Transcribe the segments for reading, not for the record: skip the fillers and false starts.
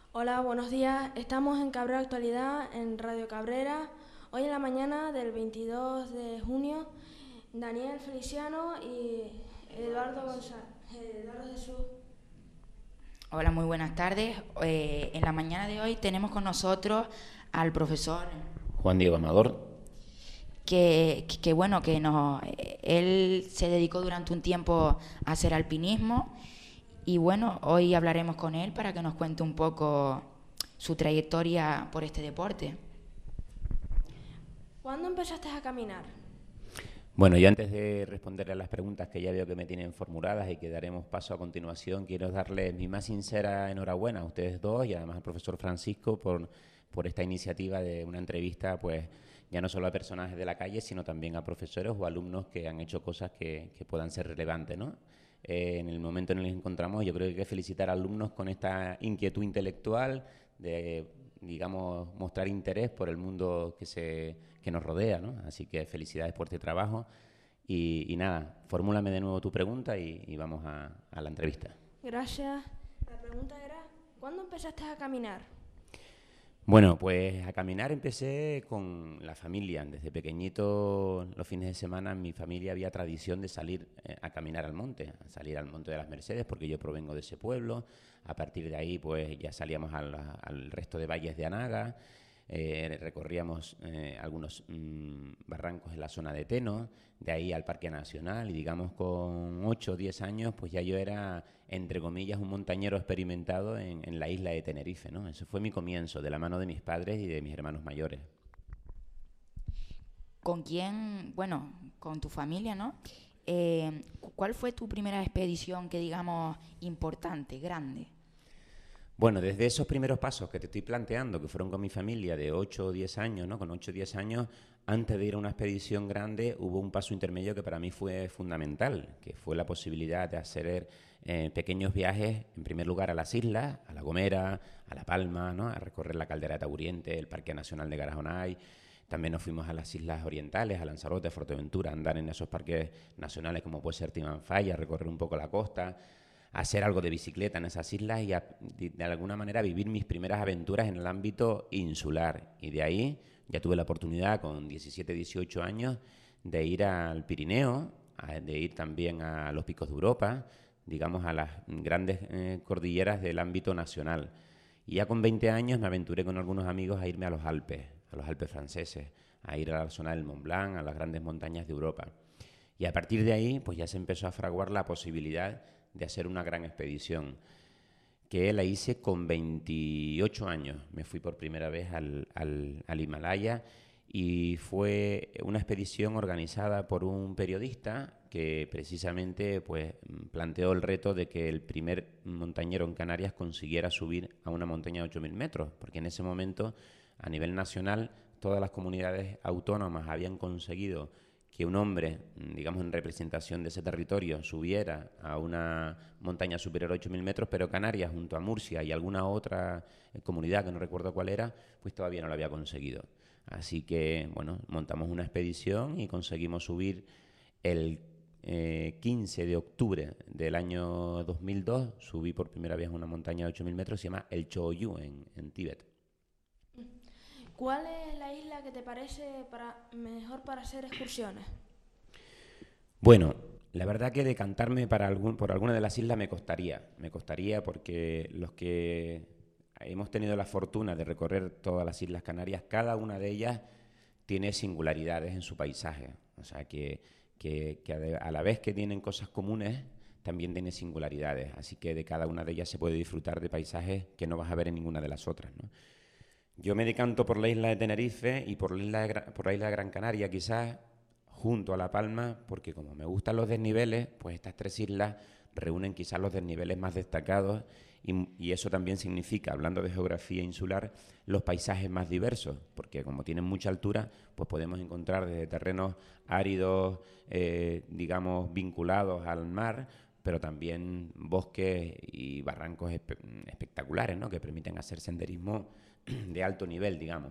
Hola, buenos días. Estamos en Cabrera Actualidad, en Radio Cabrera. Hoy en la mañana del 22 de junio, Daniel Feliciano y Eduardo González, Eduardo Jesús. Hola, muy buenas tardes. En la mañana de hoy tenemos con nosotros al profesor Juan Diego Amador. que él se dedicó durante un tiempo a hacer alpinismo y bueno, hoy hablaremos con él para que nos cuente un poco su trayectoria por este deporte. ¿Cuándo empezaste a caminar? Bueno, y antes de responder a las preguntas que ya veo que me tienen formuladas y que daremos paso a continuación, quiero darles mi más sincera enhorabuena a ustedes dos y además al profesor Francisco por esta iniciativa de una entrevista, pues ya no solo a personajes de la calle, sino también a profesores o alumnos que han hecho cosas que puedan ser relevantes, ¿no? En el momento en el que nos encontramos, yo creo que hay que felicitar a alumnos con esta inquietud intelectual de, digamos, mostrar interés por el mundo que nos rodea, ¿no? Así que felicidades por este trabajo y nada, formúlame de nuevo tu pregunta y vamos a la entrevista. Gracias. La pregunta era, ¿cuándo empezaste a caminar? Bueno, pues a caminar empecé con la familia. Desde pequeñito, los fines de semana, en mi familia había tradición de salir a caminar al monte, a salir al Monte de las Mercedes, porque yo provengo de ese pueblo. A partir de ahí, pues ya salíamos al resto de valles de Anaga, recorríamos algunos barrancos en la zona de Teno, de ahí al Parque Nacional, y digamos con 8 o 10 años, pues ya yo era, entre comillas, un montañero experimentado en la isla de Tenerife, ¿no? Eso fue mi comienzo, de la mano de mis padres y de mis hermanos mayores. ¿Con quién? Bueno, con tu familia, ¿no? ¿Cuál fue tu primera expedición que digamos importante, grande? Bueno, desde esos primeros pasos que te estoy planteando, que fueron con mi familia de 8 o 10 años, ¿no? Con 8 o 10 años, antes de ir a una expedición grande, hubo un paso intermedio que para mí fue fundamental, que fue la posibilidad de hacer pequeños viajes, en primer lugar a las islas, a La Gomera, a La Palma, ¿no? A recorrer la caldera de Taburiente, el Parque Nacional de Garajonay. También nos fuimos a las islas orientales, a Lanzarote, a Fuerteventura, a andar en esos parques nacionales como puede ser Timanfaya, a recorrer un poco la costa, hacer algo de bicicleta en esas islas y de alguna manera vivir mis primeras aventuras en el ámbito insular. Y de ahí ya tuve la oportunidad con 17, 18 años de ir al Pirineo, de ir también a los picos de Europa, digamos a las grandes cordilleras del ámbito nacional. Y ya con 20 años me aventuré con algunos amigos a irme a los Alpes franceses, a ir a la zona del Mont Blanc, a las grandes montañas de Europa. Y a partir de ahí, pues ya se empezó a fraguar la posibilidad de hacer una gran expedición, que la hice con 28 años. Me fui por primera vez al Himalaya y fue una expedición organizada por un periodista que precisamente pues, planteó el reto de que el primer montañero en Canarias consiguiera subir a una montaña de 8.000 metros, porque en ese momento, a nivel nacional, todas las comunidades autónomas habían conseguido que un hombre, digamos en representación de ese territorio, subiera a una montaña superior a 8.000 metros, pero Canarias, junto a Murcia y alguna otra comunidad que no recuerdo cuál era, pues todavía no lo había conseguido. Así que, bueno, montamos una expedición y conseguimos subir el 15 de octubre del año 2002, subí por primera vez a una montaña de 8.000 metros, se llama el Choyu en Tíbet. ¿Cuál es la isla que te parece mejor para hacer excursiones? Bueno, la verdad que decantarme por alguna de las islas me costaría porque los que hemos tenido la fortuna de recorrer todas las Islas Canarias, cada una de ellas tiene singularidades en su paisaje, o sea que a la vez que tienen cosas comunes, también tiene singularidades, así que de cada una de ellas se puede disfrutar de paisajes que no vas a ver en ninguna de las otras, ¿no? Yo me decanto por la isla de Tenerife y por la isla de Gran Canaria, quizás junto a La Palma, porque como me gustan los desniveles, pues estas tres islas reúnen quizás los desniveles más destacados y eso también significa, hablando de geografía insular, los paisajes más diversos, porque como tienen mucha altura, pues podemos encontrar desde terrenos áridos, digamos, vinculados al mar, pero también bosques y barrancos espectaculares, ¿no? Que permiten hacer senderismo de alto nivel, digamos.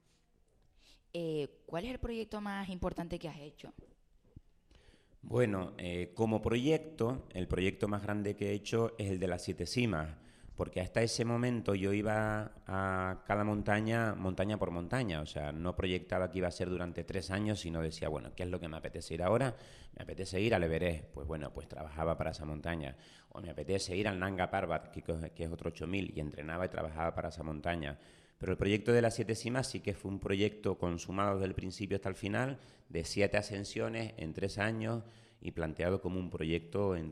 ¿Cuál es el proyecto más importante que has hecho? Bueno, como proyecto, el proyecto más grande que he hecho es el de las Siete Cimas, porque hasta ese momento yo iba a cada montaña, montaña por montaña, o sea, no proyectaba que iba a ser durante 3 años, sino decía, bueno, ¿qué es lo que me apetece ir ahora? Me apetece ir al Everest, pues bueno, pues trabajaba para esa montaña, o me apetece ir al Nanga Parbat, que es otro 8000, y entrenaba y trabajaba para esa montaña. Pero el proyecto de las 7 cimas sí que fue un proyecto consumado desde el principio hasta el final, de 7 ascensiones en 3 años, y planteado como un proyecto en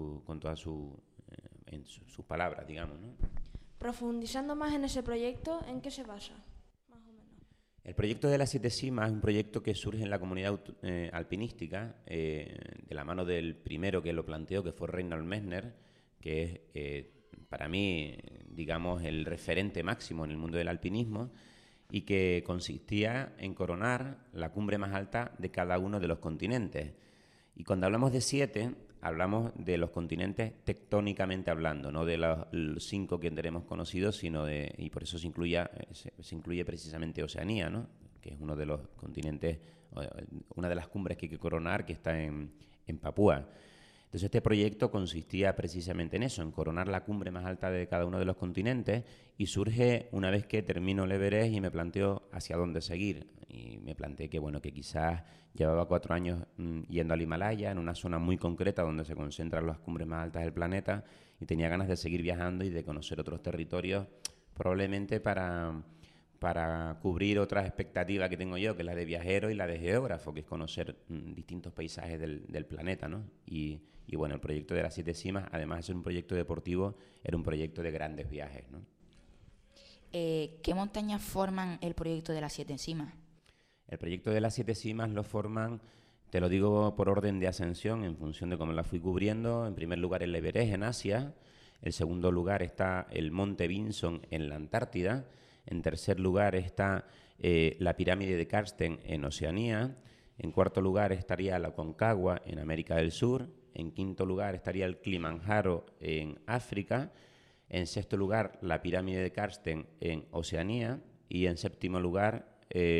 sus palabras, digamos, ¿no? Profundizando más en ese proyecto, ¿en qué se basa? Más o menos. El proyecto de las 7 cimas es un proyecto que surge en la comunidad alpinística, de la mano del primero que lo planteó, que fue Reinhold Messner, que es para mí, digamos, el referente máximo en el mundo del alpinismo, y que consistía en coronar la cumbre más alta de cada uno de los continentes. Y cuando hablamos de 7, hablamos de los continentes tectónicamente hablando, no de los 5 que tenemos conocidos, sino de, y por eso se incluye precisamente Oceanía, ¿no? Que es uno de los continentes, una de las cumbres que hay que coronar, que está en Papúa. Entonces este proyecto consistía precisamente en eso, en coronar la cumbre más alta de cada uno de los continentes, y surge una vez que termino el Everest y me planteo hacia dónde seguir. Y me planteé que, bueno, que quizás llevaba 4 años yendo al Himalaya, en una zona muy concreta donde se concentran las cumbres más altas del planeta, y tenía ganas de seguir viajando y de conocer otros territorios, probablemente para cubrir otras expectativas que tengo yo, que es la de viajero y la de geógrafo, que es conocer distintos paisajes del planeta, ¿no? Y bueno, el proyecto de las 7 cimas, además de ser un proyecto deportivo, era un proyecto de grandes viajes, ¿no? ¿Qué montañas forman el proyecto de las 7 cimas? El proyecto de las 7 cimas lo forman, te lo digo por orden de ascensión, en función de cómo la fui cubriendo. En primer lugar, el Everest en Asia. En segundo lugar está el Monte Vinson en la Antártida. En tercer lugar está la pirámide de Karsten en Oceanía. En cuarto lugar estaría la Aconcagua en América del Sur. En quinto lugar estaría el Kilimanjaro en África. En sexto lugar, la pirámide de Karsten en Oceanía. Y en séptimo lugar,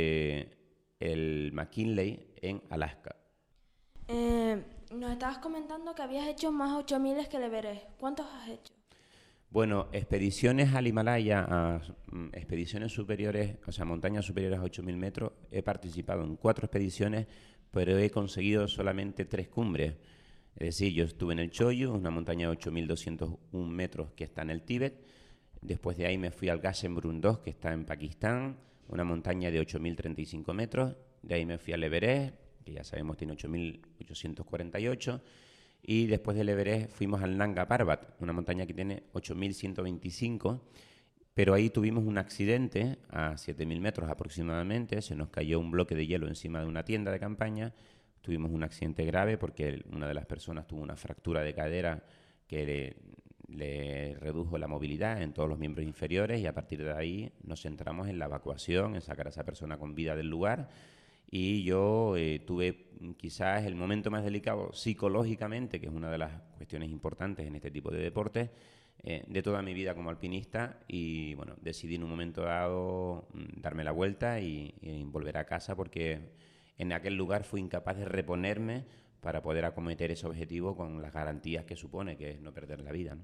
el McKinley en Alaska. Nos estabas comentando que habías hecho más 8000 que el Everest. ¿Cuántos has hecho? Bueno, expediciones al Himalaya, expediciones superiores, o sea, montañas superiores a 8000 metros, he participado en 4 expediciones, pero he conseguido solamente 3 cumbres. Es decir, yo estuve en el Choyu, una montaña de 8201 metros que está en el Tíbet. Después de ahí me fui al Gasherbrum 2, que está en Pakistán, una montaña de 8035 metros. De ahí me fui al Everest, que ya sabemos tiene 8848. Y después del Everest fuimos al Nanga Parbat, una montaña que tiene 8125, pero ahí tuvimos un accidente a 7000 metros aproximadamente, se nos cayó un bloque de hielo encima de una tienda de campaña, tuvimos un accidente grave porque una de las personas tuvo una fractura de cadera que le redujo la movilidad en todos los miembros inferiores, y a partir de ahí nos centramos en la evacuación, en sacar a esa persona con vida del lugar. Y yo tuve quizás el momento más delicado psicológicamente, que es una de las cuestiones importantes en este tipo de deportes, de toda mi vida como alpinista, y bueno, decidí en un momento dado darme la vuelta y volver a casa, porque en aquel lugar fui incapaz de reponerme para poder acometer ese objetivo con las garantías que supone, que es no perder la vida, ¿no?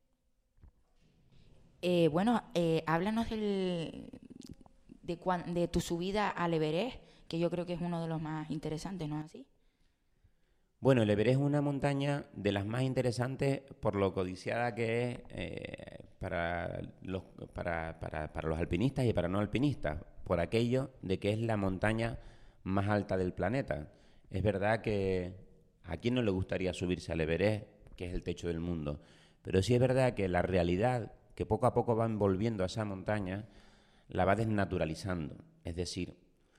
Háblanos de tu subida al Everest, que yo creo que es uno de los más interesantes, ¿no es así? Bueno, el Everest es una montaña de las más interesantes por lo codiciada que es para los alpinistas y para no alpinistas, por aquello de que es la montaña más alta del planeta. Es verdad que a quién no le gustaría subirse al Everest, que es el techo del mundo, pero sí es verdad que la realidad que poco a poco va envolviendo a esa montaña la va desnaturalizando. Es decir,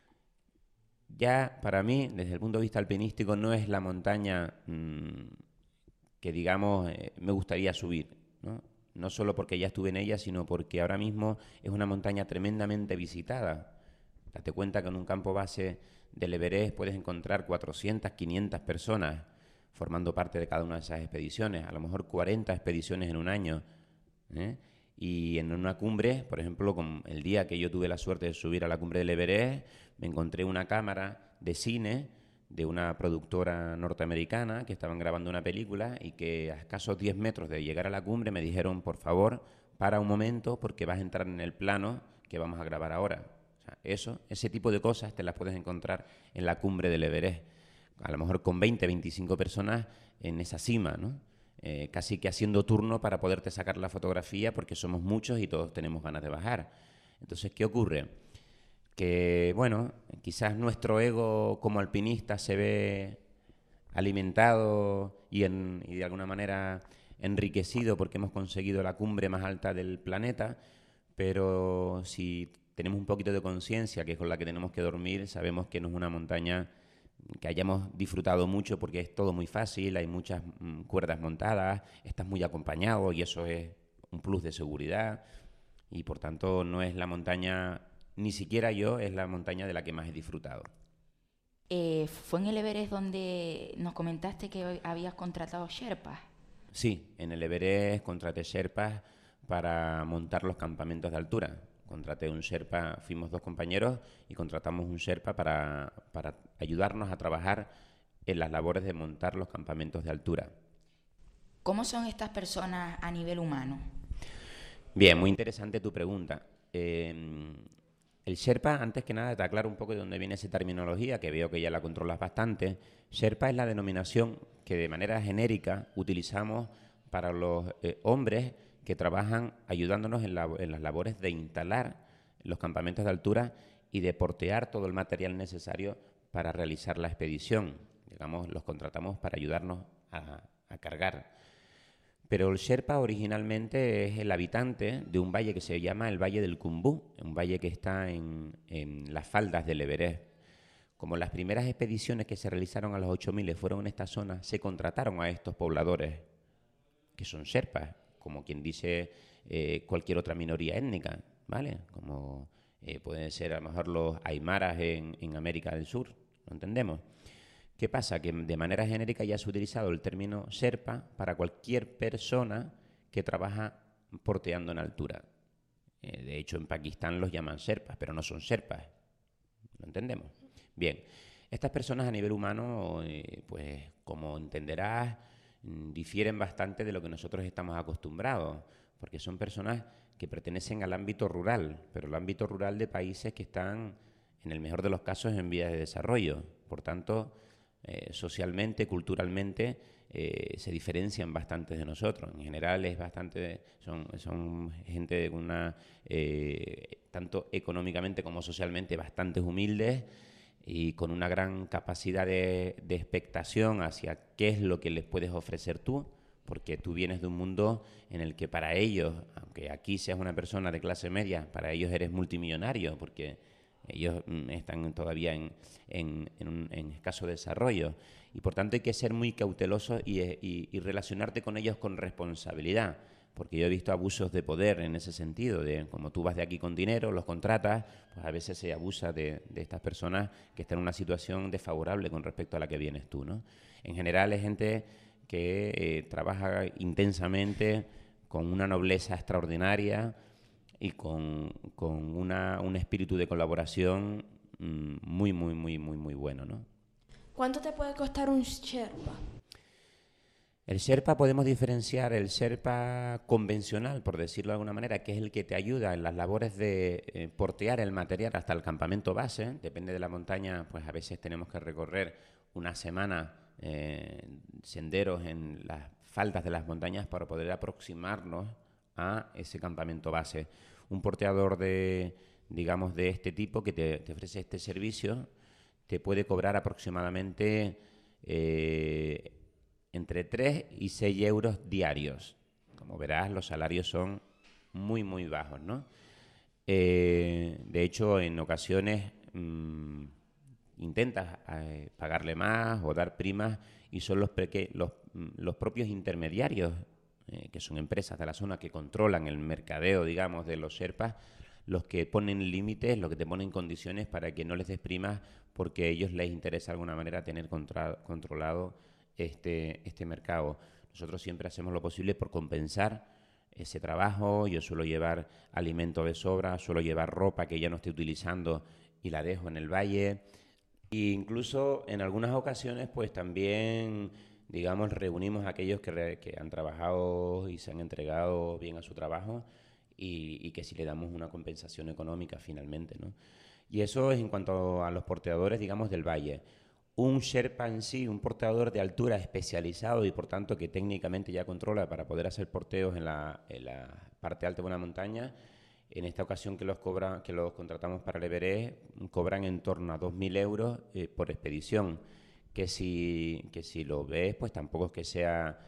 ya para mí, desde el punto de vista alpinístico, no es la montaña que, digamos, me gustaría subir, ¿no? No solo porque ya estuve en ella, sino porque ahora mismo es una montaña tremendamente visitada. Date cuenta que en un campo base del Everest puedes encontrar 400, 500 personas formando parte de cada una de esas expediciones, a lo mejor 40 expediciones en un año, ¿eh? Y en una cumbre, por ejemplo, como el día que yo tuve la suerte de subir a la cumbre del Everest, me encontré una cámara de cine de una productora norteamericana que estaban grabando una película, y que a escasos 10 metros de llegar a la cumbre me dijeron, por favor, para un momento porque vas a entrar en el plano que vamos a grabar ahora. O sea, ese tipo de cosas te las puedes encontrar en la cumbre del Everest. A lo mejor con 20, 25 personas en esa cima, ¿no? Casi que haciendo turno para poderte sacar la fotografía porque somos muchos y todos tenemos ganas de bajar. Entonces, ¿qué ocurre? Que, bueno, quizás nuestro ego como alpinista se ve alimentado y de alguna manera enriquecido porque hemos conseguido la cumbre más alta del planeta, pero si tenemos un poquito de conciencia, que es con la que tenemos que dormir, sabemos que no es una montaña que hayamos disfrutado mucho porque es todo muy fácil, hay muchas cuerdas montadas, estás muy acompañado y eso es un plus de seguridad y por tanto no es la montaña, ni siquiera yo, es la montaña de la que más he disfrutado. ¿Fue en el Everest donde nos comentaste que habías contratado Sherpas? Sí, en el Everest contraté Sherpas para montar los campamentos de altura. Contraté un Sherpa, fuimos 2 compañeros y contratamos un Sherpa para ayudarnos a trabajar en las labores de montar los campamentos de altura. ¿Cómo son estas personas a nivel humano? Bien, muy interesante tu pregunta. El Sherpa, antes que nada, te aclaro un poco de dónde viene esa terminología, que veo que ya la controlas bastante. Sherpa es la denominación que de manera genérica utilizamos para los hombres que trabajan ayudándonos en las labores de instalar los campamentos de altura y de portear todo el material necesario para realizar la expedición. Digamos, los contratamos para ayudarnos a cargar. Pero el Sherpa originalmente es el habitante de un valle que se llama el Valle del Khumbu, un valle que está en las faldas del Everest. Como las primeras expediciones que se realizaron a los 8000 fueron en esta zona, se contrataron a estos pobladores, que son Sherpas, como quien dice cualquier otra minoría étnica, ¿vale? Como pueden ser a lo mejor los aymaras en América del Sur, ¿lo entendemos? ¿Qué pasa? Que de manera genérica ya se ha utilizado el término Sherpa para cualquier persona que trabaja porteando en altura. De hecho, en Pakistán los llaman Sherpas, pero no son Sherpas. ¿Lo entendemos? Bien, estas personas a nivel humano, pues como entenderás, difieren bastante de lo que nosotros estamos acostumbrados, porque son personas que pertenecen al ámbito rural, pero el ámbito rural de países que están, en el mejor de los casos, en vías de desarrollo. Por tanto, socialmente, culturalmente, se diferencian bastante de nosotros. En general es bastante, son gente de una, tanto económicamente como socialmente, bastante humildes y con una gran capacidad de expectación hacia qué es lo que les puedes ofrecer tú, porque tú vienes de un mundo en el que para ellos, aunque aquí seas una persona de clase media, para ellos eres multimillonario, porque ellos están todavía en escaso desarrollo y por tanto hay que ser muy cauteloso y relacionarte con ellos con responsabilidad, porque yo he visto abusos de poder en ese sentido, de como tú vas de aquí con dinero, los contratas, pues a veces se abusa de estas personas que están en una situación desfavorable con respecto a la que vienes tú, ¿no? En general es gente que trabaja intensamente, con una nobleza extraordinaria y con un espíritu de colaboración muy bueno, ¿no? ¿Cuánto te puede costar un Sherpa? El Sherpa podemos diferenciar el Sherpa convencional, por decirlo de alguna manera, que es el que te ayuda en las labores de portear el material hasta el campamento base. Depende de la montaña, pues a veces tenemos que recorrer una semana senderos en las faldas de las montañas para poder aproximarnos a ese campamento base. Un porteador de este tipo que te ofrece este servicio te puede cobrar aproximadamente entre 3 y 6 euros diarios. Como verás, los salarios son muy bajos, ¿no? De hecho, en ocasiones intentas pagarle más o dar primas y son los propios intermediarios, que son empresas de la zona que controlan el mercadeo, digamos, de los Sherpas, los que ponen límites, los que te ponen condiciones para que no les des primas porque a ellos les interesa de alguna manera tener controlado este mercado. Nosotros siempre hacemos lo posible por compensar ese trabajo. Yo suelo llevar alimento de sobra, suelo llevar ropa que ya no esté utilizando y la dejo en el valle. E incluso en algunas ocasiones pues también, digamos, reunimos a aquellos que han trabajado y se han entregado bien a su trabajo y que si le damos una compensación económica finalmente, ¿no? Y eso es en cuanto a los porteadores, digamos, del valle. Un Sherpa en sí, un porteador de altura especializado y por tanto que técnicamente ya controla para poder hacer porteos en la parte alta de una montaña, en esta ocasión que los contratamos para el Everest, cobran en torno a 2.000 euros por expedición, que si lo ves, pues tampoco es que sea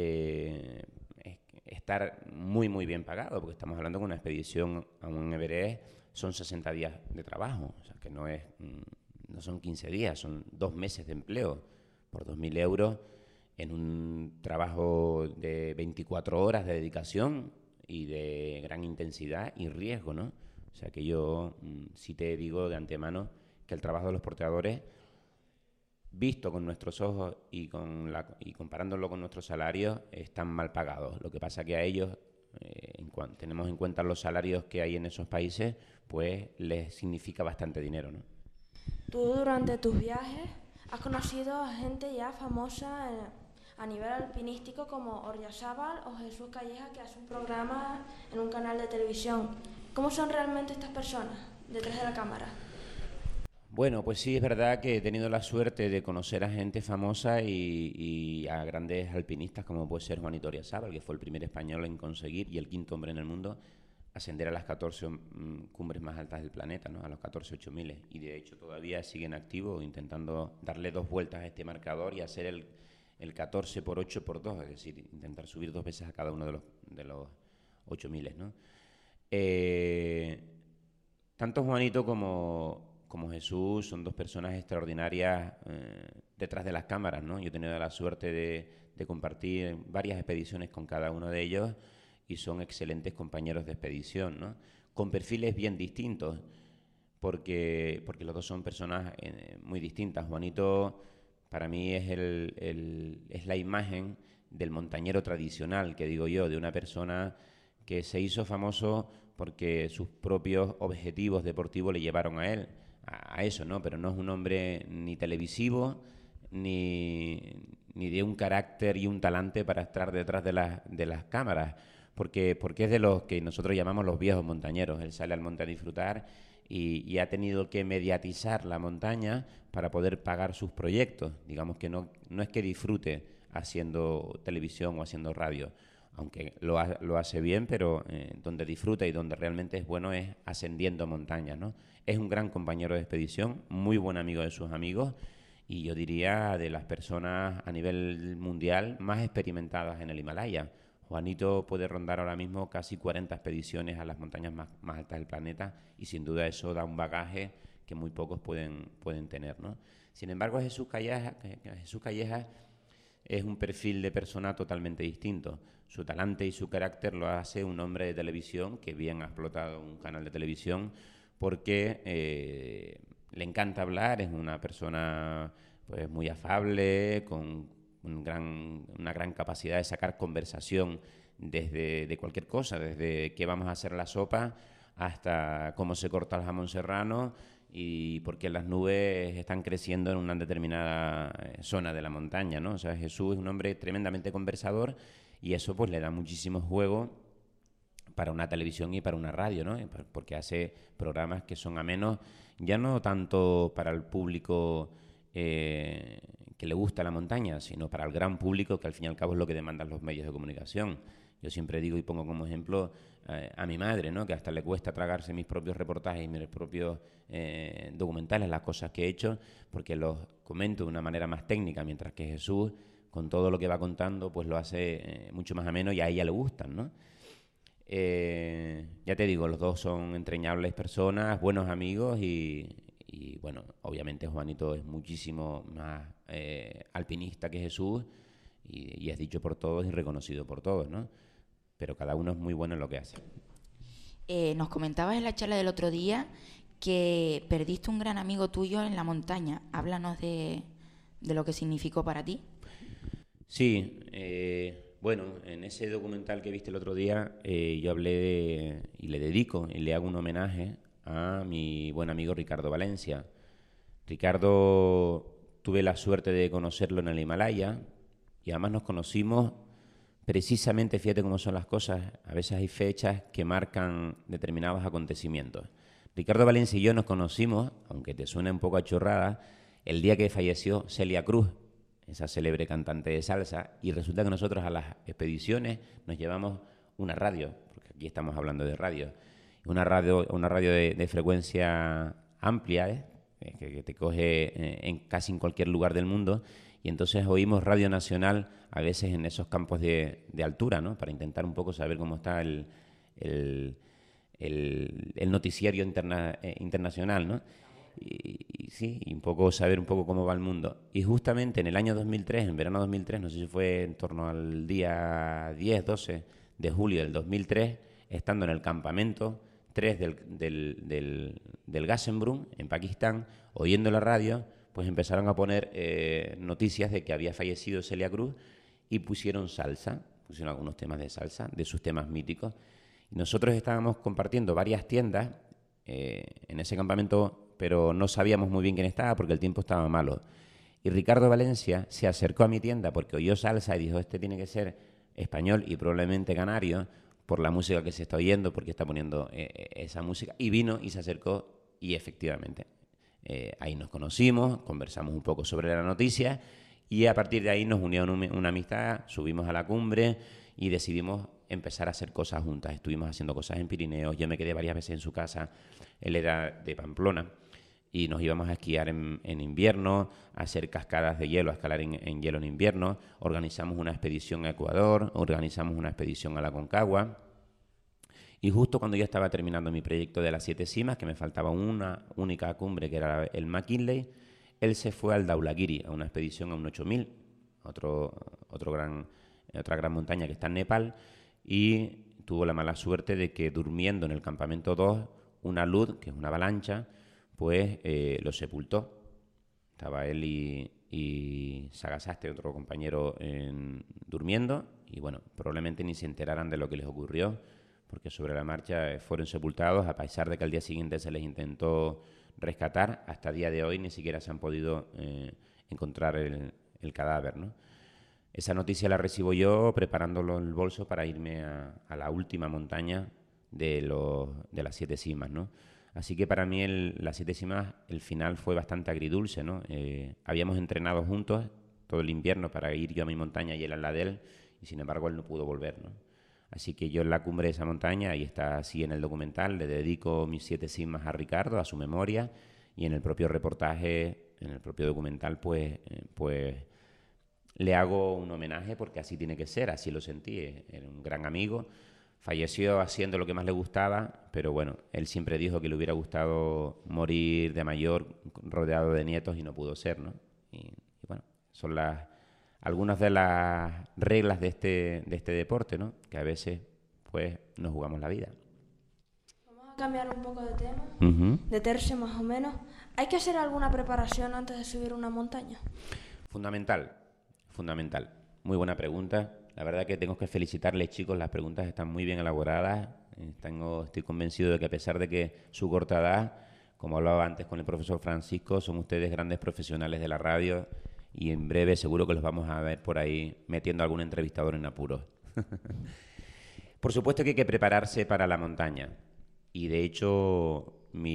estar muy, muy bien pagado, porque estamos hablando de una expedición a un Everest, son 60 días de trabajo, o sea que no son 15 días, son 2 meses de empleo por 2.000 euros en un trabajo de 24 horas de dedicación y de gran intensidad y riesgo, ¿no? O sea que yo sí te digo de antemano que el trabajo de los porteadores, visto con nuestros ojos y comparándolo con nuestros salarios, están mal pagados. Lo que pasa que a ellos, tenemos en cuenta los salarios que hay en esos países, pues les significa bastante dinero, ¿no? Tú durante tus viajes has conocido a gente ya famosa a nivel alpinístico como Oryazábal o Jesús Calleja, que hace un programa en un canal de televisión. ¿Cómo son realmente estas personas detrás de la cámara? Bueno, pues sí, es verdad que he tenido la suerte de conocer a gente famosa y a grandes alpinistas como puede ser Juanito Oryazábal, que fue el primer español en conseguir y el quinto hombre en el mundo ascender a las 14 cumbres más altas del planeta, ¿no? A los 14 8000, y de hecho todavía siguen activos intentando darle 2 vueltas a este marcador y hacer el 14 por 8 por 2, es decir, intentar subir 2 veces a cada uno de los 8000, ¿no? Tanto Juanito como Jesús son 2 personas extraordinarias detrás de las cámaras, ¿no? Yo he tenido la suerte de compartir varias expediciones con cada uno de ellos y son excelentes compañeros de expedición, ¿no? Con perfiles bien distintos, porque los 2 son personas muy distintas. Juanito para mí es la imagen del montañero tradicional, que digo yo, de una persona que se hizo famoso porque sus propios objetivos deportivos le llevaron a él, a eso, ¿no? Pero no es un hombre ni televisivo, ni de un carácter y un talante para estar detrás de las cámaras, porque es de los que nosotros llamamos los viejos montañeros. Él sale al monte a disfrutar y ha tenido que mediatizar la montaña para poder pagar sus proyectos. Digamos que no es que disfrute haciendo televisión o haciendo radio, aunque lo hace bien, pero donde disfruta y donde realmente es bueno es ascendiendo montañas, ¿no? Es un gran compañero de expedición, muy buen amigo de sus amigos y yo diría de las personas a nivel mundial más experimentadas en el Himalaya. Juanito puede rondar ahora mismo casi 40 expediciones a las montañas más altas del planeta y sin duda eso da un bagaje que muy pocos pueden tener, ¿no? Sin embargo, Jesús Calleja es un perfil de persona totalmente distinto. Su talante y su carácter lo hace un hombre de televisión que bien ha explotado un canal de televisión porque le encanta hablar, es una persona pues muy afable, con una gran capacidad de sacar conversación de cualquier cosa, desde qué vamos a hacer la sopa hasta cómo se corta el jamón serrano y por qué las nubes están creciendo en una determinada zona de la montaña, ¿no? O sea, Jesús es un hombre tremendamente conversador y eso pues le da muchísimo juego para una televisión y para una radio, ¿no? Porque hace programas que son amenos, ya no tanto para el público que le gusta la montaña, sino para el gran público, que al fin y al cabo es lo que demandan los medios de comunicación. Yo siempre digo y pongo como ejemplo a mi madre, ¿no? Que hasta le cuesta tragarse mis propios reportajes y mis propios documentales, las cosas que he hecho, porque los comento de una manera más técnica, mientras que Jesús, con todo lo que va contando, pues lo hace mucho más ameno y a ella le gustan, ¿no? Ya te digo, los 2 son entrañables personas, buenos amigos y bueno, obviamente Juanito es muchísimo más alpinista que Jesús y es dicho por todos y reconocido por todos, ¿no? Pero cada uno es muy bueno en lo que hace. Nos comentabas en la charla del otro día que perdiste un gran amigo tuyo en la montaña. Háblanos de lo que significó para ti. Sí, bueno, en ese documental que viste el otro día yo hablé y le dedico y le hago un homenaje a mi buen amigo Ricardo Valencia. Ricardo, tuve la suerte de conocerlo en el Himalaya y además nos conocimos precisamente, fíjate cómo son las cosas, a veces hay fechas que marcan determinados acontecimientos. Ricardo Valencia y yo nos conocimos, aunque te suene un poco a chorrada, el día que falleció Celia Cruz, esa célebre cantante de salsa, y resulta que nosotros a las expediciones nos llevamos una radio, porque aquí estamos hablando de radio, una radio de frecuencia amplia, que te coge casi en cualquier lugar del mundo, y entonces oímos Radio Nacional a veces en esos campos de altura, ¿no? Para intentar un poco saber cómo está el noticiario internacional, ¿no? Sí, y un poco saber un poco cómo va el mundo. Y justamente en el año 2003, en verano 2003, no sé si fue en torno al día 10, 12 de julio del 2003, estando en el campamento 3 del Gassenbrun, en Pakistán, oyendo la radio, pues empezaron a poner noticias de que había fallecido Celia Cruz y pusieron salsa, pusieron algunos temas de salsa, de sus temas míticos. Y nosotros estábamos compartiendo varias tiendas en ese campamento, pero no sabíamos muy bien quién estaba porque el tiempo estaba malo. Y Ricardo Valencia se acercó a mi tienda porque oyó salsa y dijo, este tiene que ser español y probablemente canario por la música que se está oyendo, porque está poniendo esa música. Y vino y se acercó y efectivamente ahí nos conocimos, conversamos un poco sobre la noticia y a partir de ahí nos unió una amistad, subimos a la cumbre y decidimos empezar a hacer cosas juntas. Estuvimos haciendo cosas en Pirineos, yo me quedé varias veces en su casa, él era de Pamplona, y nos íbamos a esquiar en invierno, a hacer cascadas de hielo, a escalar en hielo en invierno. Organizamos una expedición a Ecuador, organizamos una expedición a la Aconcagua. Y justo cuando yo estaba terminando mi proyecto de las 7 cimas, que me faltaba una única cumbre, que era el McKinley, él se fue al Dhaulagiri, a una expedición a un 8000, otra gran montaña que está en Nepal, y tuvo la mala suerte de que durmiendo en el campamento 2, una luz, que es una avalancha, pues lo sepultó. Estaba él y Sagasaste, otro compañero, durmiendo, y bueno, probablemente ni se enteraran de lo que les ocurrió, porque sobre la marcha fueron sepultados, a pesar de que al día siguiente se les intentó rescatar. Hasta el día de hoy ni siquiera se han podido encontrar el cadáver, ¿no? Esa noticia la recibo yo preparándolo en el bolso para irme a la última montaña de las 7 cimas, ¿no? Así que para mí las 7 cimas, el final fue bastante agridulce, ¿no? Habíamos entrenado juntos todo el invierno para ir yo a mi montaña y él a la de él, y sin embargo él no pudo volver, ¿no? Así que yo en la cumbre de esa montaña, y está así en el documental, le dedico mis 7 cimas a Ricardo, a su memoria, y en el propio reportaje, en el propio documental, pues le hago un homenaje porque así tiene que ser, así lo sentí. Era un gran amigo, falleció haciendo lo que más le gustaba, pero bueno, él siempre dijo que le hubiera gustado morir de mayor rodeado de nietos y no pudo ser, ¿no? Y bueno, son algunas de las reglas de este deporte, ¿no? Que a veces pues nos jugamos la vida. Vamos a cambiar un poco de tema, Uh-huh. de tercio más o menos. ¿Hay que hacer alguna preparación antes de subir una montaña? Fundamental. Muy buena pregunta. La verdad que tengo que felicitarles, chicos, las preguntas están muy bien elaboradas. Estoy convencido de que a pesar de que su corta edad, como hablaba antes con el profesor Francisco, son ustedes grandes profesionales de la radio y en breve seguro que los vamos a ver por ahí metiendo a algún entrevistador en apuros. Por supuesto que hay que prepararse para la montaña y de hecho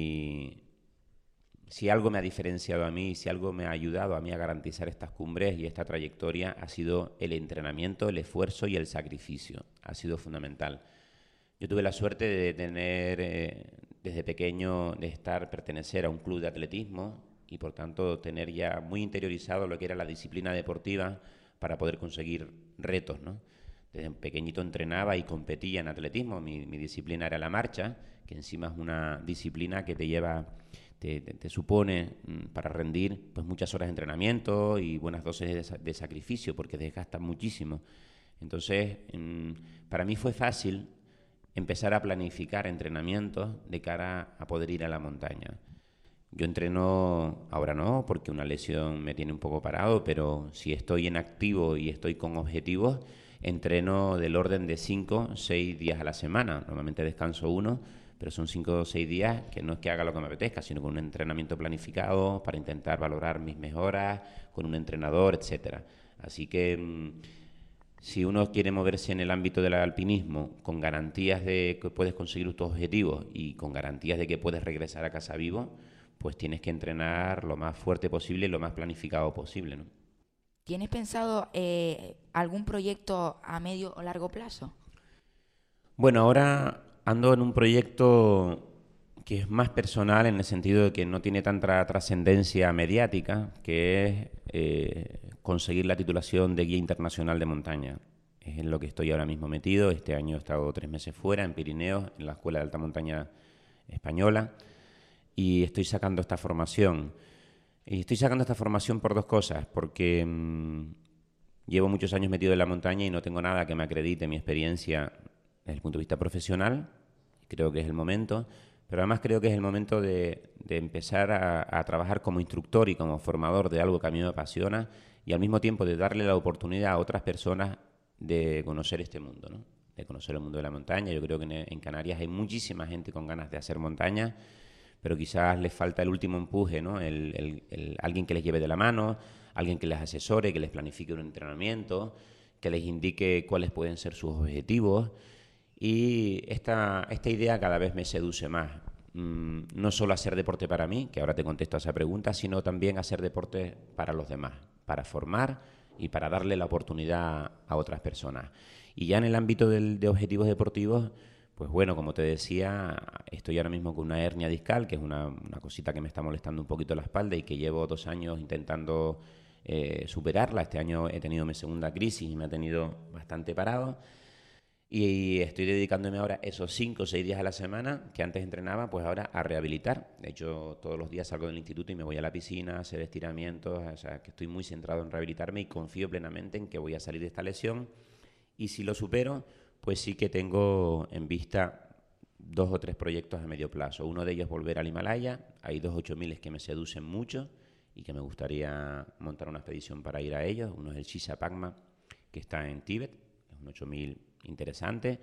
si algo me ha diferenciado a mí, si algo me ha ayudado a mí a garantizar estas cumbres y esta trayectoria, ha sido el entrenamiento, el esfuerzo y el sacrificio. Ha sido fundamental. Yo tuve la suerte de tener, desde pequeño, pertenecer a un club de atletismo y, por tanto, tener ya muy interiorizado lo que era la disciplina deportiva para poder conseguir retos, ¿no? Desde pequeñito entrenaba y competía en atletismo. Mi disciplina era la marcha, que encima es una disciplina que te supone para rendir pues muchas horas de entrenamiento y buenas dosis de sacrificio porque desgasta muchísimo. Entonces, para mí fue fácil empezar a planificar entrenamientos de cara a poder ir a la montaña. Yo entreno, ahora no, porque una lesión me tiene un poco parado, pero si estoy en activo y estoy con objetivos, entreno del orden de 5 o 6 días a la semana. Normalmente descanso 1, pero son 5 o 6 días que no es que haga lo que me apetezca, sino con un entrenamiento planificado para intentar valorar mis mejoras, con un entrenador, etcétera. Así que si uno quiere moverse en el ámbito del alpinismo con garantías de que puedes conseguir tus objetivos y con garantías de que puedes regresar a casa vivo, pues tienes que entrenar lo más fuerte posible y lo más planificado posible, ¿no? ¿Tienes pensado algún proyecto a medio o largo plazo? Bueno, ahora ando en un proyecto que es más personal en el sentido de que no tiene tanta trascendencia mediática, que es conseguir la titulación de guía internacional de montaña. Es en lo que estoy ahora mismo metido. Este año he estado 3 meses fuera, en Pirineos, en la Escuela de Alta Montaña Española, y estoy sacando esta formación. Y estoy sacando esta formación por 2 cosas, porque llevo muchos años metido en la montaña y no tengo nada que me acredite mi experiencia desde el punto de vista profesional. Creo que es el momento, pero además creo que es el momento de empezar a trabajar como instructor y como formador de algo que a mí me apasiona, y al mismo tiempo de darle la oportunidad a otras personas de conocer este mundo, ¿no? De conocer el mundo de la montaña. Yo creo que en Canarias hay muchísima gente con ganas de hacer montaña, pero quizás les falta el último empuje, ¿no? Alguien que les lleve de la mano, alguien que les asesore, que les planifique un entrenamiento, que les indique cuáles pueden ser sus objetivos. Y esta idea cada vez me seduce más. No solo hacer deporte para mí, que ahora te contesto a esa pregunta, sino también hacer deporte para los demás, para formar y para darle la oportunidad a otras personas. Y ya en el ámbito de objetivos deportivos, pues bueno, como te decía, estoy ahora mismo con una hernia discal, que es una cosita que me está molestando un poquito la espalda y que llevo 2 años intentando superarla. Este año he tenido mi segunda crisis y me ha tenido bastante parado. Y estoy dedicándome ahora esos 5 o 6 días a la semana que antes entrenaba, pues ahora a rehabilitar. De hecho, todos los días salgo del instituto y me voy a la piscina a hacer estiramientos. O sea, que estoy muy centrado en rehabilitarme y confío plenamente en que voy a salir de esta lesión. Y si lo supero, pues sí que tengo en vista 2 o 3 proyectos a medio plazo. Uno de ellos es volver al Himalaya. Hay 2 8000 que me seducen mucho y que me gustaría montar una expedición para ir a ellos. Uno es el Shisa Pagma, que está en Tíbet, es un 8000 interesante,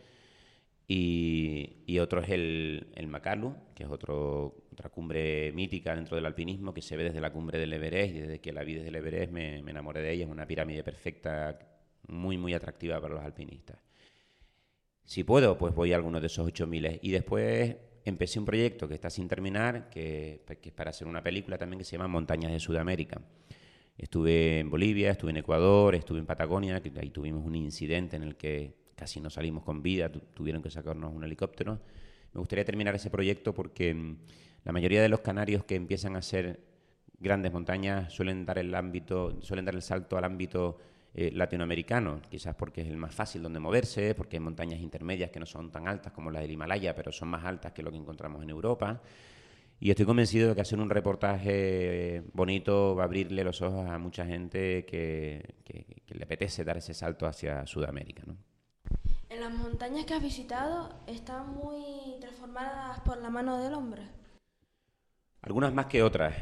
y otro es el Makalu, que es otra cumbre mítica dentro del alpinismo, que se ve desde la cumbre del Everest, y desde que la vi desde el Everest me enamoré de ella. Es una pirámide perfecta, muy, muy atractiva para los alpinistas. Si puedo, pues voy a alguno de esos 8000. Y después empecé un proyecto que está sin terminar, que es para hacer una película también, que se llama Montañas de Sudamérica. Estuve en Bolivia, estuve en Ecuador, estuve en Patagonia, que ahí tuvimos un incidente en el que casi no salimos con vida, tuvieron que sacarnos un helicóptero. Me gustaría terminar ese proyecto porque la mayoría de los canarios que empiezan a hacer grandes montañas suelen dar el salto al ámbito latinoamericano, quizás porque es el más fácil donde moverse, porque hay montañas intermedias que no son tan altas como las del Himalaya, pero son más altas que lo que encontramos en Europa. Y estoy convencido de que hacer un reportaje bonito va a abrirle los ojos a mucha gente que le apetece dar ese salto hacia Sudamérica, ¿no? En las montañas que has visitado, ¿están muy transformadas por la mano del hombre? Algunas más que otras.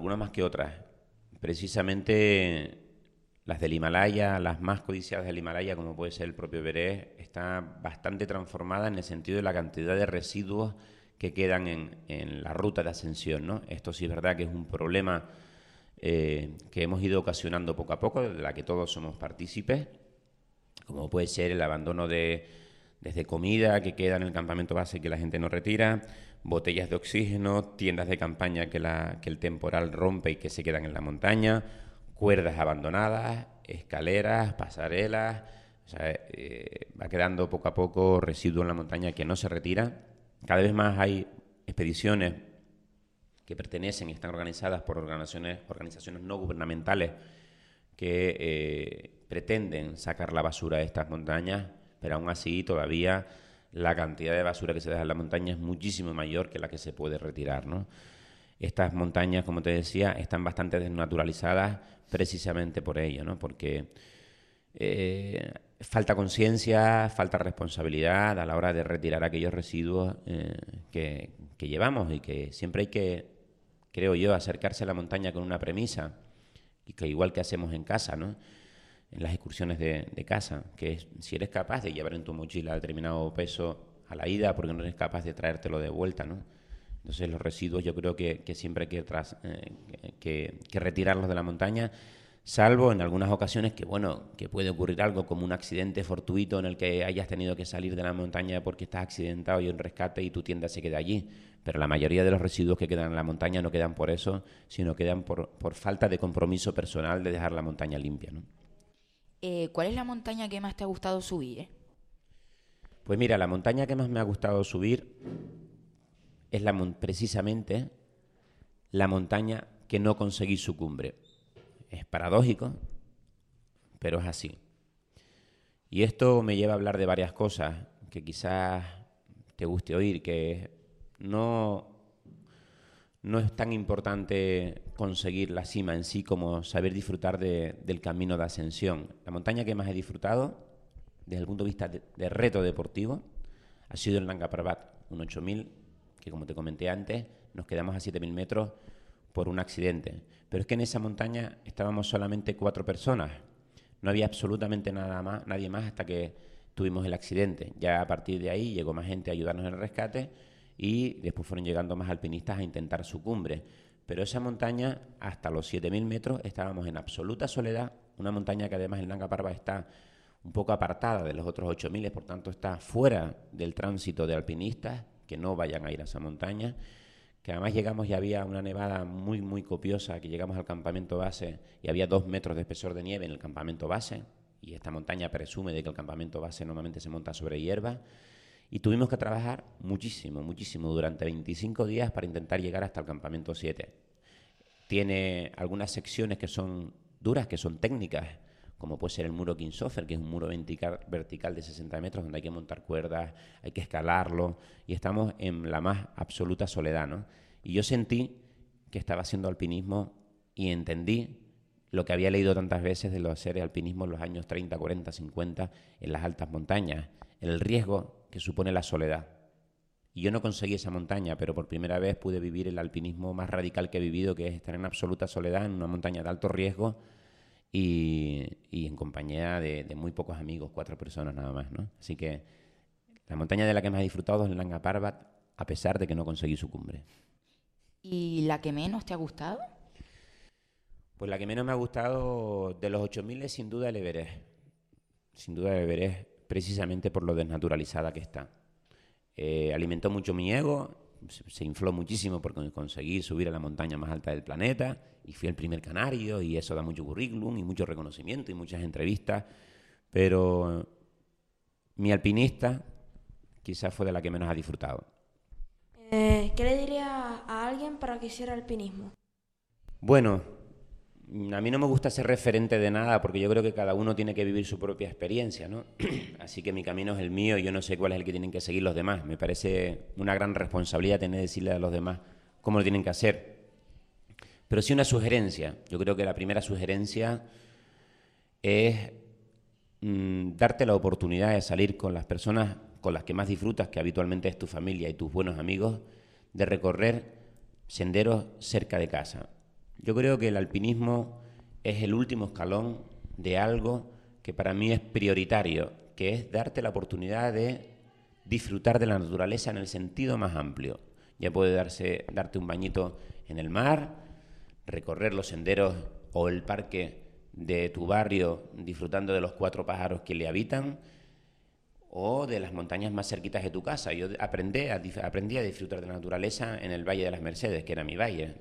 Precisamente las del Himalaya, las más codiciadas del Himalaya, como puede ser el propio Everest, está bastante transformada en el sentido de la cantidad de residuos que quedan en la ruta de ascensión, ¿no? Esto sí es verdad que es un problema que hemos ido ocasionando poco a poco, de la que todos somos partícipes, como puede ser el abandono desde comida que queda en el campamento base que la gente no retira, botellas de oxígeno, tiendas de campaña que el temporal rompe y que se quedan en la montaña, cuerdas abandonadas, escaleras, pasarelas. O sea, va quedando poco a poco residuo en la montaña que no se retira. Cada vez más hay expediciones que pertenecen y están organizadas por organizaciones no gubernamentales que pretenden sacar la basura de estas montañas, pero aún así todavía la cantidad de basura que se deja en la montaña es muchísimo mayor que la que se puede retirar, ¿no? Estas montañas, como te decía, están bastante desnaturalizadas precisamente por ello, ¿no? Porque falta conciencia, falta responsabilidad a la hora de retirar aquellos residuos que llevamos, y que siempre hay que, creo yo, acercarse a la montaña con una premisa, y que igual que hacemos en casa, ¿no? En las excursiones de casa, que es si eres capaz de llevar en tu mochila determinado peso a la ida, porque no eres capaz de traértelo de vuelta, ¿no? Entonces los residuos yo creo que siempre hay que retirarlos de la montaña, salvo en algunas ocasiones que, bueno, que puede ocurrir algo como un accidente fortuito en el que hayas tenido que salir de la montaña porque estás accidentado y un rescate y tu tienda se queda allí. Pero la mayoría de los residuos que quedan en la montaña no quedan por eso, sino quedan por falta de compromiso personal de dejar la montaña limpia, ¿no? ¿Cuál es la montaña que más te ha gustado subir? Pues mira, la montaña que más me ha gustado subir es precisamente la montaña que no conseguí su cumbre. Es paradójico, pero es así. Y esto me lleva a hablar de varias cosas que quizás te guste oír, que no es tan importante conseguir la cima en sí como saber disfrutar del camino de ascensión. La montaña que más he disfrutado, desde el punto de vista de reto deportivo, ha sido el Nanga Parbat, un 8000, que como te comenté antes, nos quedamos a 7000 metros por un accidente. Pero es que en esa montaña estábamos solamente 4 personas. No había absolutamente nadie más hasta que tuvimos el accidente. Ya a partir de ahí llegó más gente a ayudarnos en el rescate y después fueron llegando más alpinistas a intentar su cumbre. Pero esa montaña, hasta los 7000 metros, estábamos en absoluta soledad. Una montaña que además el Nanga Parbat está un poco apartada de los otros 8000, por tanto está fuera del tránsito de alpinistas que no vayan a ir a esa montaña. Que además llegamos y había una nevada muy, muy copiosa, que llegamos al campamento base y había 2 metros de espesor de nieve en el campamento base, y esta montaña presume de que el campamento base normalmente se monta sobre hierba, y tuvimos que trabajar muchísimo, muchísimo, durante 25 días para intentar llegar hasta el campamento 7. Tiene algunas secciones que son duras, que son técnicas, como puede ser el muro Kingsofer, que es un muro vertical de 60 metros donde hay que montar cuerdas, hay que escalarlo, y estamos en la más absoluta soledad, ¿no? Y yo sentí que estaba haciendo alpinismo y entendí lo que había leído tantas veces de los hacer alpinismo en los años 30, 40, 50 en las altas montañas, el riesgo que supone la soledad. Y yo no conseguí esa montaña, pero por primera vez pude vivir el alpinismo más radical que he vivido, que es estar en absoluta soledad en una montaña de alto riesgo, y en compañía de muy pocos amigos, 4 personas nada más, ¿no? Así que la montaña de la que más he disfrutado es el Nanga Parbat, a pesar de que no conseguí su cumbre. ¿Y la que menos te ha gustado? Pues la que menos me ha gustado de los 8000 es sin duda el Everest. Sin duda el Everest, precisamente por lo desnaturalizada que está. Alimentó mucho mi ego, se infló muchísimo por conseguir subir a la montaña más alta del planeta, y fui el primer canario, y eso da mucho currículum y mucho reconocimiento y muchas entrevistas, pero mi alpinista quizás fue de la que menos ha disfrutado. ¿Qué le diría a alguien para que hiciera alpinismo? Bueno, a mí no me gusta ser referente de nada porque yo creo que cada uno tiene que vivir su propia experiencia, ¿no? Así que mi camino es el mío y yo no sé cuál es el que tienen que seguir los demás. Me parece una gran responsabilidad tener que decirle a los demás cómo lo tienen que hacer. Pero sí una sugerencia. Yo creo que la primera sugerencia es darte la oportunidad de salir con las personas con las que más disfrutas, que habitualmente es tu familia y tus buenos amigos, de recorrer senderos cerca de casa. Yo creo que el alpinismo es el último escalón de algo que para mí es prioritario, que es darte la oportunidad de disfrutar de la naturaleza en el sentido más amplio. Ya puede darte un bañito en el mar, recorrer los senderos o el parque de tu barrio disfrutando de los 4 pájaros que le habitan, o de las montañas más cerquitas de tu casa. Yo aprendí a disfrutar de la naturaleza en el Valle de las Mercedes, que era mi valle.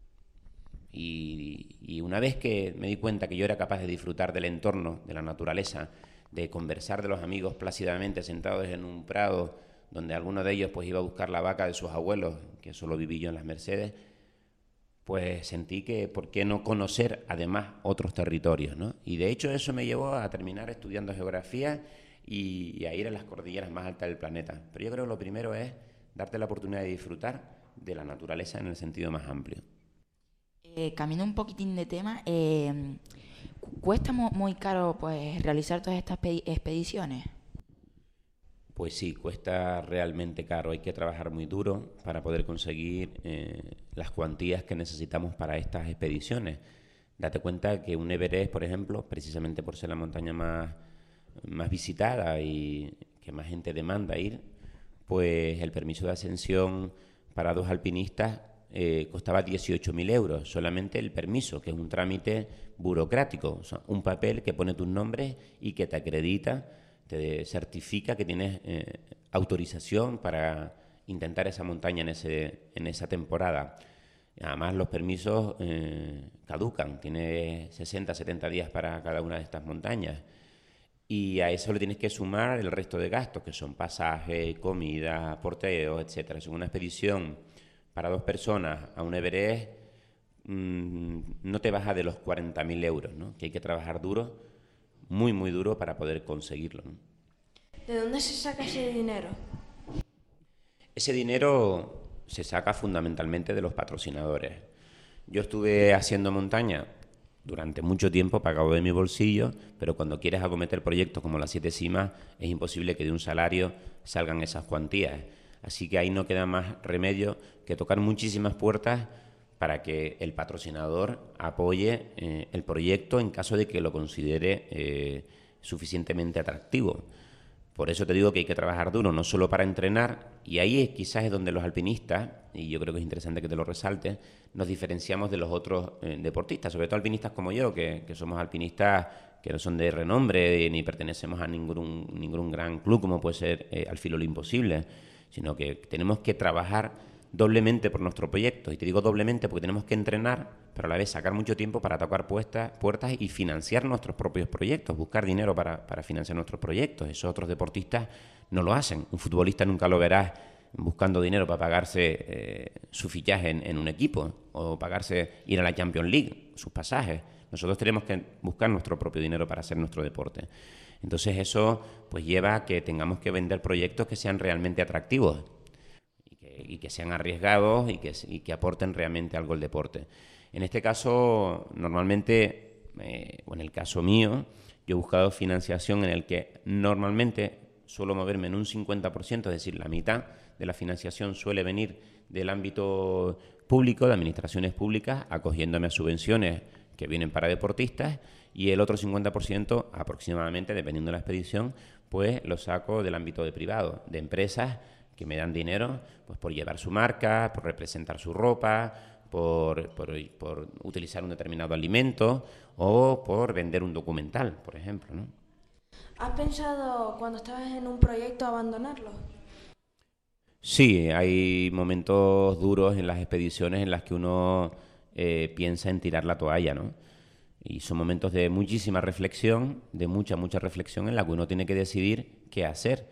Y una vez que me di cuenta que yo era capaz de disfrutar del entorno, de la naturaleza, de conversar de los amigos plácidamente sentados en un prado, donde alguno de ellos pues iba a buscar la vaca de sus abuelos, que solo viví yo en las Mercedes, pues sentí que por qué no conocer además otros territorios, ¿no? Y de hecho eso me llevó a terminar estudiando geografía y a ir a las cordilleras más altas del planeta. Pero yo creo que lo primero es darte la oportunidad de disfrutar de la naturaleza en el sentido más amplio. Cambiando un poquitín de tema, ¿cuesta muy caro pues realizar todas estas expediciones? Pues sí, cuesta realmente caro. Hay que trabajar muy duro para poder conseguir las cuantías que necesitamos para estas expediciones. Date cuenta que un Everest, por ejemplo, precisamente por ser la montaña más visitada y que más gente demanda ir, pues el permiso de ascensión para 2 alpinistas costaba 18.000 euros, solamente el permiso, que es un trámite burocrático, o sea, un papel que pone tus nombres y que te acredita, te certifica que tienes autorización para intentar esa montaña en esa temporada. Además, los permisos caducan, tienes 60, 70 días para cada una de estas montañas. Y a eso le tienes que sumar el resto de gastos, que son pasaje, comida, porteo, etcétera. Es una expedición para 2 personas a un Everest, no te baja de los 40.000 euros, ¿no? Que hay que trabajar duro, muy, muy duro para poder conseguirlo, ¿no? ¿De dónde se saca ese dinero? Ese dinero se saca fundamentalmente de los patrocinadores. Yo estuve haciendo montaña durante mucho tiempo, pagado de mi bolsillo, pero cuando quieres acometer proyectos como las 7 cimas, es imposible que de un salario salgan esas cuantías. Así que ahí no queda más remedio que tocar muchísimas puertas para que el patrocinador apoye el proyecto en caso de que lo considere suficientemente atractivo. Por eso te digo que hay que trabajar duro, no solo para entrenar, y ahí quizás es donde los alpinistas, y yo creo que es interesante que te lo resaltes, nos diferenciamos de los otros deportistas, sobre todo alpinistas como yo, que somos alpinistas que no son de renombre ni pertenecemos a ningún gran club como puede ser Al Filo de lo Imposible, sino que tenemos que trabajar doblemente por nuestro proyecto. Y te digo doblemente porque tenemos que entrenar, pero a la vez sacar mucho tiempo para tocar puertas y financiar nuestros propios proyectos, buscar dinero para financiar nuestros proyectos. Esos otros deportistas no lo hacen. Un futbolista nunca lo verás buscando dinero para pagarse su fichaje en un equipo o pagarse ir a la Champions League, sus pasajes. Nosotros tenemos que buscar nuestro propio dinero para hacer nuestro deporte. Entonces eso pues lleva a que tengamos que vender proyectos que sean realmente atractivos y que sean arriesgados y que aporten realmente algo al deporte. En este caso, normalmente, o en el caso mío, yo he buscado financiación en el que normalmente suelo moverme en un 50%, es decir, la mitad de la financiación suele venir del ámbito público, de administraciones públicas, acogiéndome a subvenciones que vienen para deportistas, y el otro 50% aproximadamente, dependiendo de la expedición, pues lo saco del ámbito de privado, de empresas que me dan dinero pues por llevar su marca, por representar su ropa, por utilizar un determinado alimento o por vender un documental, por ejemplo, ¿no? ¿Has pensado cuando estabas en un proyecto abandonarlo? Sí, hay momentos duros en las expediciones en las que uno piensa en tirar la toalla, ¿no? Y son momentos de muchísima reflexión, de mucha reflexión en la que uno tiene que decidir qué hacer.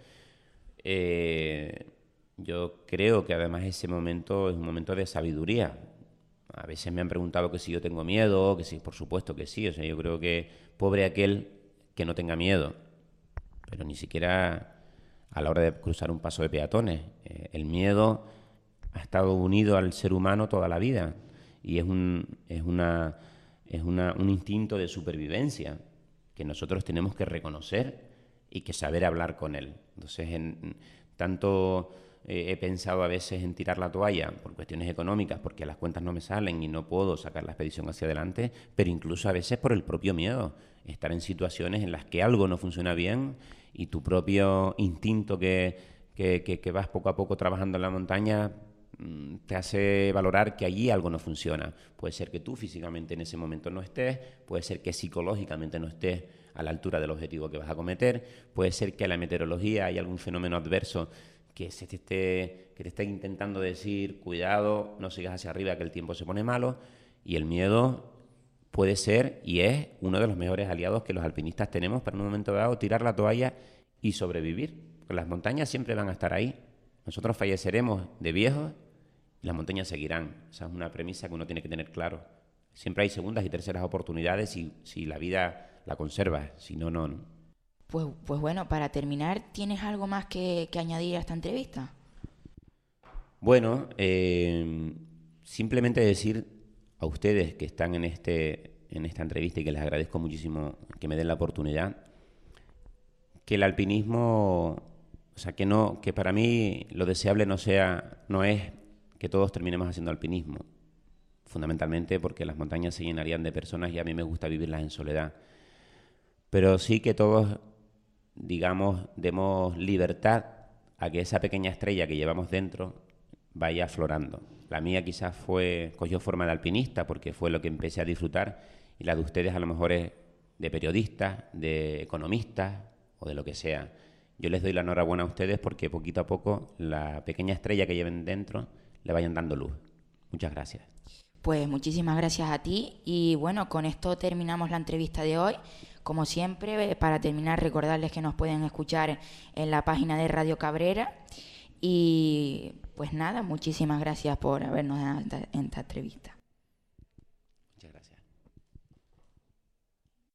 Yo creo que además ese momento es un momento de sabiduría. A veces me han preguntado que si yo tengo miedo, que sí, por supuesto que sí. O sea, yo creo que pobre aquel que no tenga miedo, pero ni siquiera a la hora de cruzar un paso de peatones. El miedo ha estado unido al ser humano toda la vida y es un instinto de supervivencia que nosotros tenemos que reconocer y que saber hablar con él. Entonces, tanto he pensado a veces en tirar la toalla por cuestiones económicas, porque las cuentas no me salen y no puedo sacar la expedición hacia adelante, pero incluso a veces por el propio miedo, estar en situaciones en las que algo no funciona bien y tu propio instinto que vas poco a poco trabajando en la montaña te hace valorar que allí algo no funciona. Puede ser que tú físicamente en ese momento no estés, puede ser que psicológicamente no estés a la altura del objetivo que vas a cometer, puede ser que en la meteorología hay algún fenómeno adverso que te esté intentando decir, cuidado, no sigas hacia arriba que el tiempo se pone malo, y el miedo puede ser y es uno de los mejores aliados que los alpinistas tenemos para en un momento dado tirar la toalla y sobrevivir, porque las montañas siempre van a estar ahí. Nosotros falleceremos de viejos y las montañas seguirán. Esa es una premisa que uno tiene que tener claro. Siempre hay segundas y terceras oportunidades si la vida la conserva, si no, no. Pues bueno, para terminar, ¿tienes algo más que añadir a esta entrevista? Bueno, simplemente decir a ustedes que están en esta entrevista y que les agradezco muchísimo que me den la oportunidad, que el alpinismo, o sea, que para mí lo deseable no es que todos terminemos haciendo alpinismo, fundamentalmente porque las montañas se llenarían de personas y a mí me gusta vivirlas en soledad, pero sí que todos, digamos, demos libertad a que esa pequeña estrella que llevamos dentro vaya aflorando. La mía quizás cogió forma de alpinista porque fue lo que empecé a disfrutar, y la de ustedes a lo mejor es de periodistas, de economistas o de lo que sea. Yo les doy la enhorabuena a ustedes porque poquito a poco la pequeña estrella que lleven dentro le vayan dando luz. Muchas gracias. Pues muchísimas gracias a ti y bueno, con esto terminamos la entrevista de hoy. Como siempre, para terminar, recordarles que nos pueden escuchar en la página de Radio Cabrera y pues nada, muchísimas gracias por habernos dado esta entrevista.